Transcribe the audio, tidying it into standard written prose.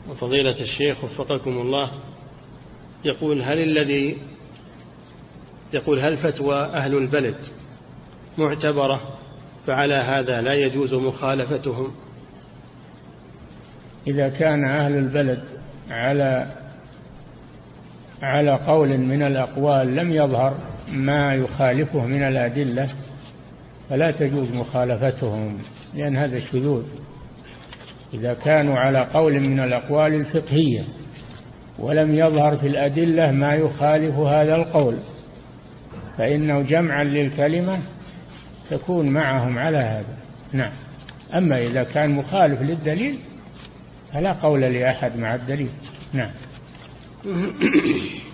فضيلة الشيخ وفقكم الله، يقول هل فتوى أهل البلد معتبرة، فعلى هذا لا يجوز مخالفتهم؟ إذا كان أهل البلد على قول من الأقوال لم يظهر ما يخالفه من الأدلة فلا تجوز مخالفتهم، لأن هذا شذوذ. إذا كانوا على قول من الأقوال الفقهية ولم يظهر في الأدلة ما يخالف هذا القول فإنه جمعا للكلمة تكون معهم على هذا. نعم. أما إذا كان مخالف للدليل فلا قول لأحد مع الدليل. نعم.